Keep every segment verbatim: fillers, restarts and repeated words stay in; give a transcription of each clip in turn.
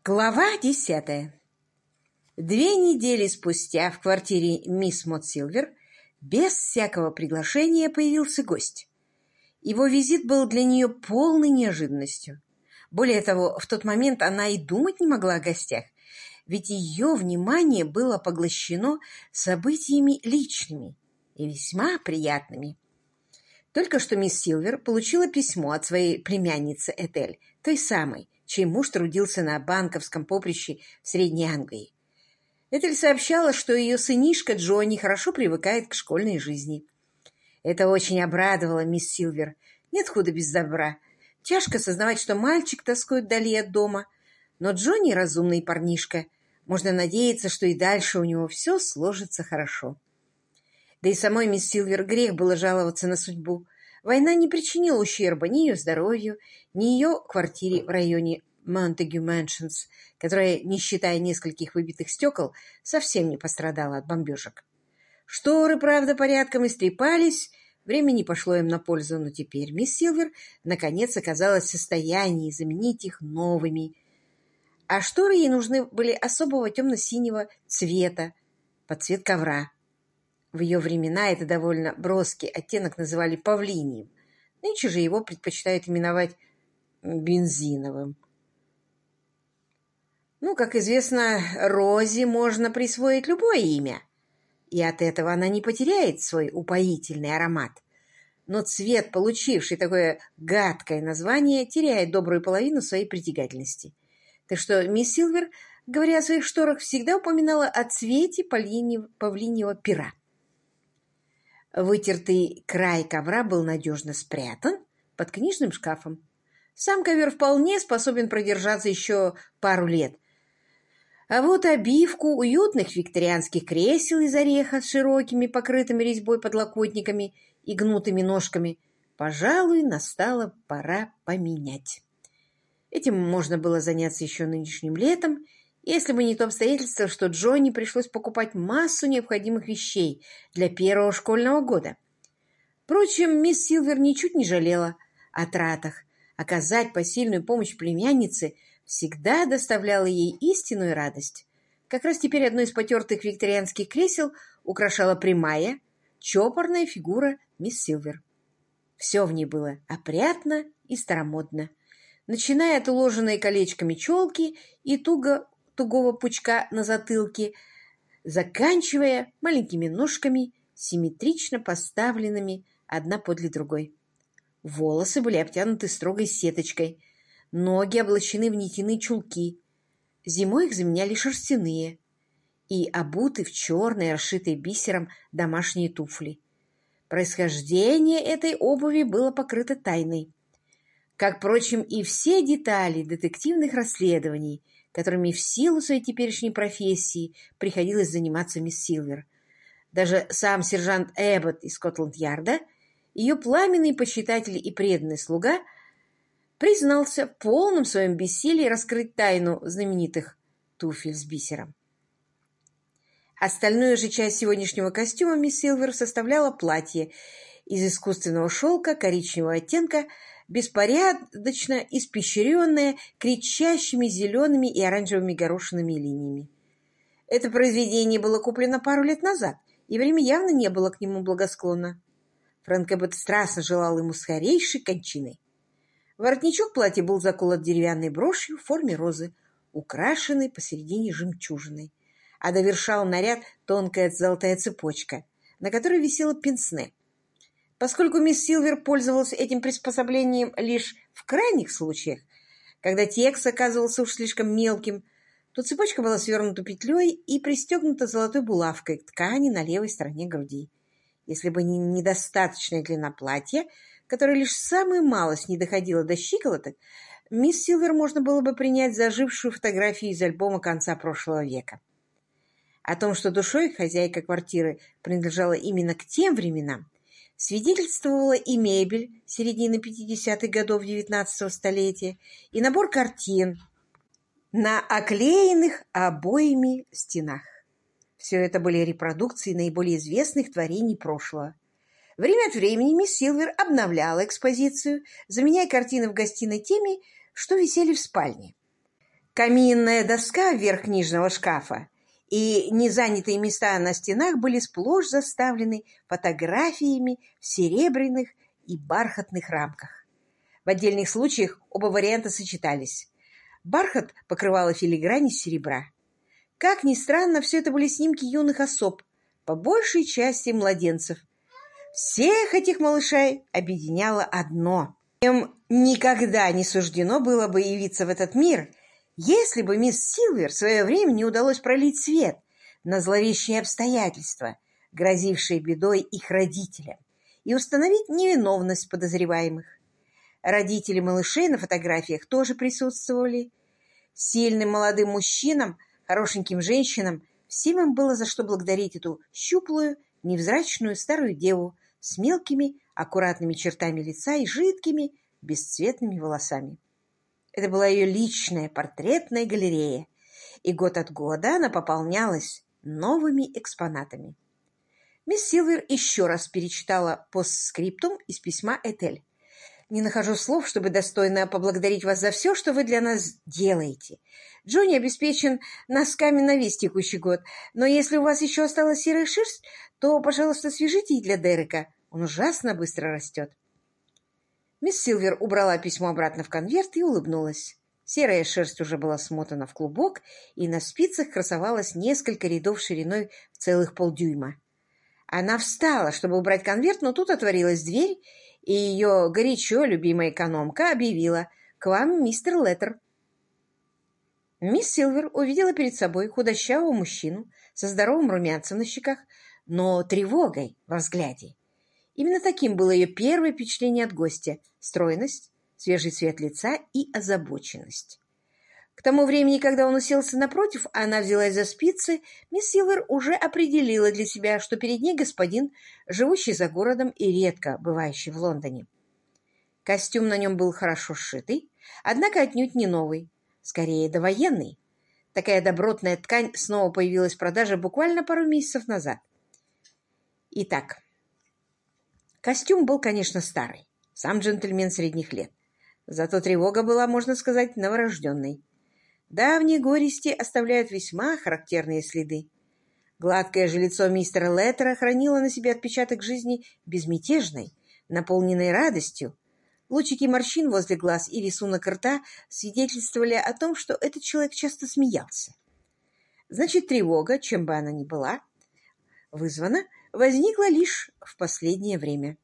Глава десятая. Две недели спустя в квартире мисс Мот Силвер без всякого приглашения появился гость. Его визит был для нее полной неожиданностью. Более того, в тот момент она и думать не могла о гостях, ведь ее внимание было поглощено событиями личными и весьма приятными. Только что мисс Силвер получила письмо от своей племянницы Этель, той самой, чей муж трудился на банковском поприще в Средней Англии. Этель сообщала, что ее сынишка Джонни хорошо привыкает к школьной жизни. Это очень обрадовало мисс Силвер. Нет худа без добра. Тяжко сознавать, что мальчик тоскует вдали от дома. Но Джонни разумный парнишка. Можно надеяться, что и дальше у него все сложится хорошо. Да и самой мисс Силвер грех было жаловаться на судьбу. Война не причинила ущерба ни ее здоровью, ни ее квартире в районе Монтегю Мэншнс, которая, не считая нескольких выбитых стекол, совсем не пострадала от бомбежек. Шторы, правда, порядком истрепались, время не пошло им на пользу, но теперь мисс Силвер наконец оказалась в состоянии заменить их новыми. А шторы ей нужны были особого темно-синего цвета, под цвет ковра. В ее времена это довольно броский оттенок называли павлиньим. Нынче же его предпочитают именовать бензиновым. Ну, как известно, Розе можно присвоить любое имя, и от этого она не потеряет свой упоительный аромат. Но цвет, получивший такое гадкое название, теряет добрую половину своей притягательности. Так что мисс Силвер, говоря о своих шторах, всегда упоминала о цвете павлиньего пера. Вытертый край ковра был надежно спрятан под книжным шкафом. Сам ковер вполне способен продержаться еще пару лет. А вот обивку уютных викторианских кресел из ореха с широкими, покрытыми резьбой подлокотниками и гнутыми ножками, пожалуй, настала пора поменять. Этим можно было заняться еще нынешним летом, если бы не то обстоятельство, что Джонни пришлось покупать массу необходимых вещей для первого школьного года. Впрочем, мисс Силвер ничуть не жалела о тратах. Оказать посильную помощь племяннице всегда доставляло ей истинную радость. Как раз теперь одно из потертых викторианских кресел украшала прямая, чопорная фигура мисс Силвер. Все в ней было опрятно и старомодно, начиная от уложенной колечками челки и туго тугого пучка на затылке, заканчивая маленькими ножками, симметрично поставленными одна подле другой. Волосы были обтянуты строгой сеточкой, ноги облачены в нитяные чулки, зимой их заменяли шерстяные, и обуты в черные, расшитые бисером, домашние туфли. Происхождение этой обуви было покрыто тайной, как, впрочем, и все детали детективных расследований, которыми в силу своей теперешней профессии приходилось заниматься мисс Силвер. Даже сам сержант Эббот из Скотланд-Ярда, ее пламенный почитатель и преданный слуга, признался в полном своем бессилии раскрыть тайну знаменитых туфель с бисером. Остальную же часть сегодняшнего костюма мисс Силвер составляла платье из искусственного шелка коричневого оттенка, беспорядочно испещренное кричащими зелеными и оранжевыми горошинами линиями. Это произведение было куплено пару лет назад, и время явно не было к нему благосклонно. Фрэнк Эббот страстно желал ему скорейшей кончины. Воротничок платья был заколот деревянной брошью в форме розы, украшенной посередине жемчужиной, а довершал наряд тонкая золотая цепочка, на которой висело пенсне. Поскольку мисс Силвер пользовалась этим приспособлением лишь в крайних случаях, когда текст оказывался уж слишком мелким, то цепочка была свернута петлей и пристегнута золотой булавкой к ткани на левой стороне груди. Если бы не недостаточная длина платья, которая лишь самую малость не доходила до щиколоток, мисс Силвер можно было бы принять за ожившую фотографию из альбома конца прошлого века. О том, что душой хозяйка квартиры принадлежала именно к тем временам, свидетельствовала и мебель середины пятидесятых годов девятнадцатого столетия, и набор картин на оклеенных обоями стенах. Все это были репродукции наиболее известных творений прошлого. Время от времени мисс Силвер обновляла экспозицию, заменяя картины в гостиной теми, что висели в спальне. Каминная доска вверх книжного шкафа и незанятые места на стенах были сплошь заставлены фотографиями в серебряных и бархатных рамках. В отдельных случаях оба варианта сочетались. Бархат покрывала филигрань из серебра. Как ни странно, все это были снимки юных особ, по большей части младенцев. Всех этих малышей объединяло одно. Им никогда не суждено было бы явиться в этот мир, если бы мисс Силвер в свое время не удалось пролить свет на зловещие обстоятельства, грозившие бедой их родителям, и установить невиновность подозреваемых. Родители малышей на фотографиях тоже присутствовали. Сильным молодым мужчинам, хорошеньким женщинам, всем им было за что благодарить эту щуплую, невзрачную старую деву с мелкими, аккуратными чертами лица и жидкими, бесцветными волосами. Это была ее личная портретная галерея, и год от года она пополнялась новыми экспонатами. Мисс Силвер еще раз перечитала постскриптум из письма Этель. «Не нахожу слов, чтобы достойно поблагодарить вас за все, что вы для нас делаете. Джонни обеспечен носками на весь текущий год, но если у вас еще осталась серая шерсть, то, пожалуйста, свяжите их для Дерека. Он ужасно быстро растет». Мисс Силвер убрала письмо обратно в конверт и улыбнулась. Серая шерсть уже была смотана в клубок, и на спицах красовалось несколько рядов шириной в целых полдюйма. Она встала, чтобы убрать конверт, но тут отворилась дверь, и ее горячо любимая экономка объявила: «К вам мистер Леттер». Мисс Силвер увидела перед собой худощавого мужчину со здоровым румянцем на щеках, но тревогой во взгляде. Именно таким было ее первое впечатление от гостя — стройность, свежий цвет лица и озабоченность. К тому времени, когда он уселся напротив, а она взялась за спицы, мисс Силвер уже определила для себя, что перед ней господин, живущий за городом и редко бывающий в Лондоне. Костюм на нем был хорошо сшитый, однако отнюдь не новый, скорее довоенный. Такая добротная ткань снова появилась в продаже буквально пару месяцев назад. Итак, костюм был, конечно, старый, сам джентльмен средних лет. Зато тревога была, можно сказать, новорожденной. Давние горести оставляют весьма характерные следы. Гладкое же лицо мистера Леттера хранило на себе отпечаток жизни безмятежной, наполненной радостью. Лучики морщин возле глаз и рисунок рта свидетельствовали о том, что этот человек часто смеялся. Значит, тревога, чем бы она ни была вызвана, возникла лишь в последнее время.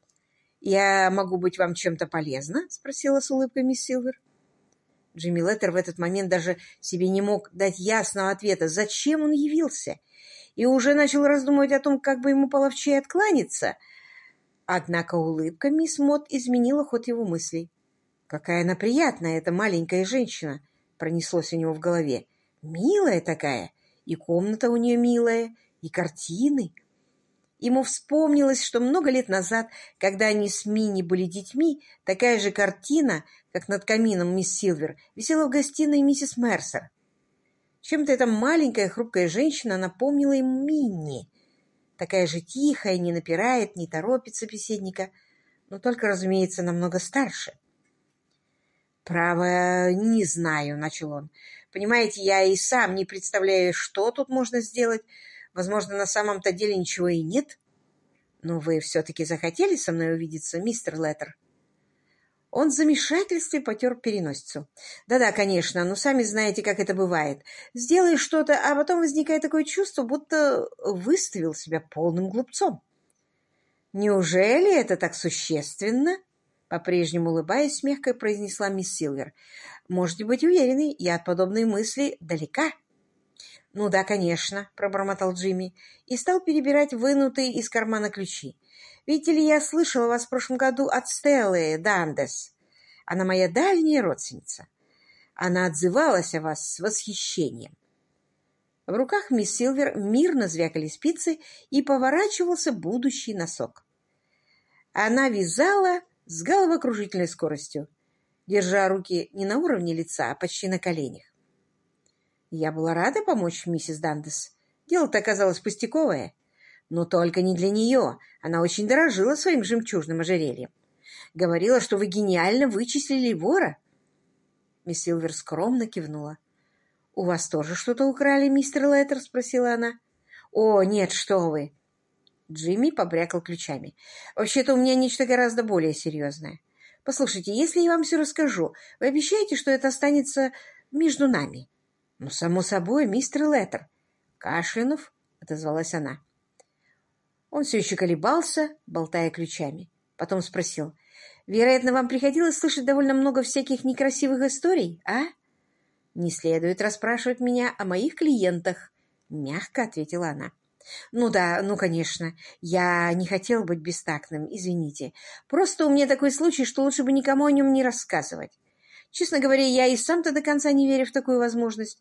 «Я могу быть вам чем-то полезна?» — спросила с улыбкой мисс Силвер. Джимми Леттер в этот момент даже себе не мог дать ясного ответа, зачем он явился, и уже начал раздумывать о том, как бы ему половчее откланяться. Однако улыбка мисс Мот изменила ход его мыслей. «Какая она приятная, эта маленькая женщина!» — пронеслось у него в голове. «Милая такая, и комната у нее милая, и картины». Ему вспомнилось, что много лет назад, когда они с Минни были детьми, такая же картина, как над камином мисс Силвер, висела в гостиной миссис Мерсер. Чем-то эта маленькая хрупкая женщина напомнила ему Минни. Такая же тихая, не напирает, не торопит собеседника, но только, разумеется, намного старше. «Право, не знаю», — начал он. «Понимаете, я и сам не представляю, что тут можно сделать. Возможно, на самом-то деле ничего и нет. Но вы все-таки захотели со мной увидеться, мистер Леттер?» Он в замешательстве потер переносицу. «Да-да, конечно, но сами знаете, как это бывает. Сделаешь что-то, а потом возникает такое чувство, будто выставил себя полным глупцом». «Неужели это так существенно?» По-прежнему улыбаясь, мягко произнесла мисс Силвер. «Можете быть уверены, я от подобной мысли далека». «Ну да, конечно», — пробормотал Джимми и стал перебирать вынутые из кармана ключи. «Видите ли, я слышала вас в прошлом году от Стеллы Дандес. Она моя дальняя родственница. Она отзывалась о вас с восхищением». В руках мисс Силвер мирно звякали спицы, и поворачивался будущий носок. Она вязала с головокружительной скоростью, держа руки не на уровне лица, а почти на коленях. Я была рада помочь миссис Дандес. Дело-то оказалось пустяковое. Но только не для нее. Она очень дорожила своим жемчужным ожерельем. Говорила, что вы гениально вычислили вора. Мисс Силвер скромно кивнула. «У вас тоже что-то украли, мистер Леттер?» — спросила она. «О, нет, что вы!» Джимми побрякал ключами. «Вообще-то у меня нечто гораздо более серьезное. Послушайте, если я вам все расскажу, вы обещаете, что это останется между нами?» «Ну, само собой, мистер Леттер». «Кашлянув», — отозвалась она. Он все еще колебался, болтая ключами. Потом спросил: «Вероятно, вам приходилось слышать довольно много всяких некрасивых историй, а?» «Не следует расспрашивать меня о моих клиентах», — мягко ответила она. «Ну да, ну, конечно. Я не хотел быть бестактным, извините. Просто у меня такой случай, что лучше бы никому о нем не рассказывать. Честно говоря, я и сам-то до конца не верю в такую возможность.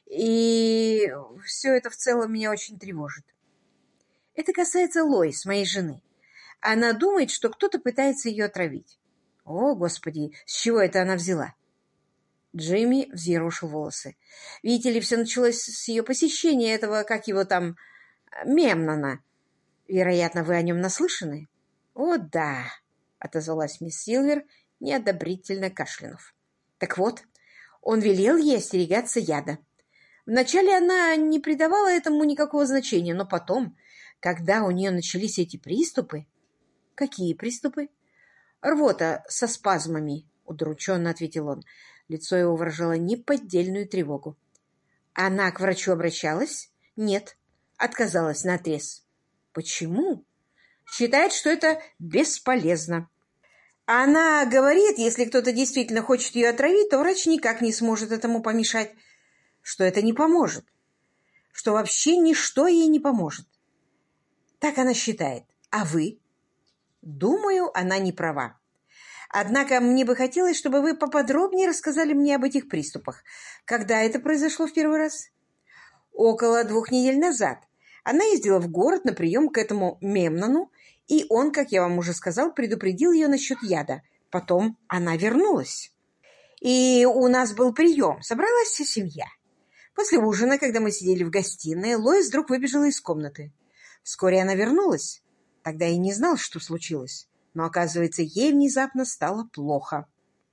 И все это в целом меня очень тревожит. Это касается Лоис, моей жены. Она думает, что кто-то пытается ее отравить». «О, Господи, с чего это она взяла?» Джимми взъерошил волосы. «Видите ли, все началось с ее посещения этого, как его там, Мемнона. Вероятно, вы о нем наслышаны?» «О, да», — отозвалась мисс Силвер, неодобрительно кашлянув. «Так вот, он велел ей остерегаться яда. Вначале она не придавала этому никакого значения, но потом, когда у нее начались эти приступы...» «Какие приступы?» «Рвота со спазмами», — удрученно ответил он. Лицо его выражало неподдельную тревогу. «Она к врачу обращалась?» «Нет, отказалась наотрез». «Почему?» «Считает, что это бесполезно. Она говорит, если кто-то действительно хочет ее отравить, то врач никак не сможет этому помешать, что это не поможет, что вообще ничто ей не поможет. Так она считает. А вы?» «Думаю, она не права. Однако мне бы хотелось, чтобы вы поподробнее рассказали мне об этих приступах. Когда это произошло в первый раз?» «Около двух недель назад. Она ездила в город на прием к этому Мемнону, и он, как я вам уже сказал, предупредил ее насчет яда. Потом она вернулась. И у нас был прием. Собралась вся семья. После ужина, когда мы сидели в гостиной, Лоис вдруг выбежала из комнаты. Вскоре она вернулась. Тогда я не знал, что случилось. Но, оказывается, ей внезапно стало плохо.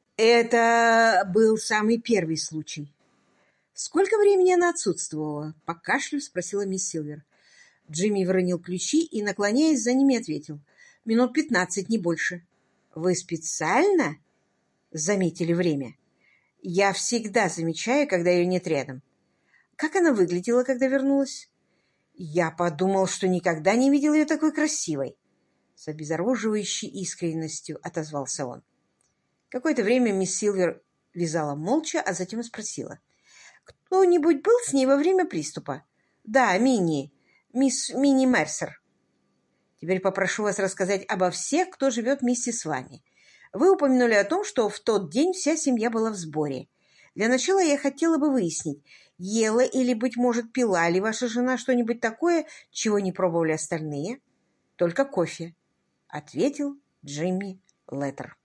Это был самый первый случай». «Сколько времени она отсутствовала?» — покашлив спросила мисс Силвер. Джимми выронил ключи и, наклоняясь за ними, ответил: «Минут пятнадцать, не больше». «Вы специально заметили время?» «Я всегда замечаю, когда ее нет рядом». «Как она выглядела, когда вернулась?» «Я подумал, что никогда не видел ее такой красивой». С обезоруживающей искренностью отозвался он. Какое-то время мисс Силвер вязала молча, а затем спросила: «Кто-нибудь был с ней во время приступа?» «Да, Минни, мисс Минни Мерсер». «Теперь попрошу вас рассказать обо всех, кто живет вместе с вами. Вы упомянули о том, что в тот день вся семья была в сборе. Для начала я хотела бы выяснить, ела или, быть может, пила ли ваша жена что-нибудь такое, чего не пробовали остальные?» «Только кофе», — ответил Джимми Леттер.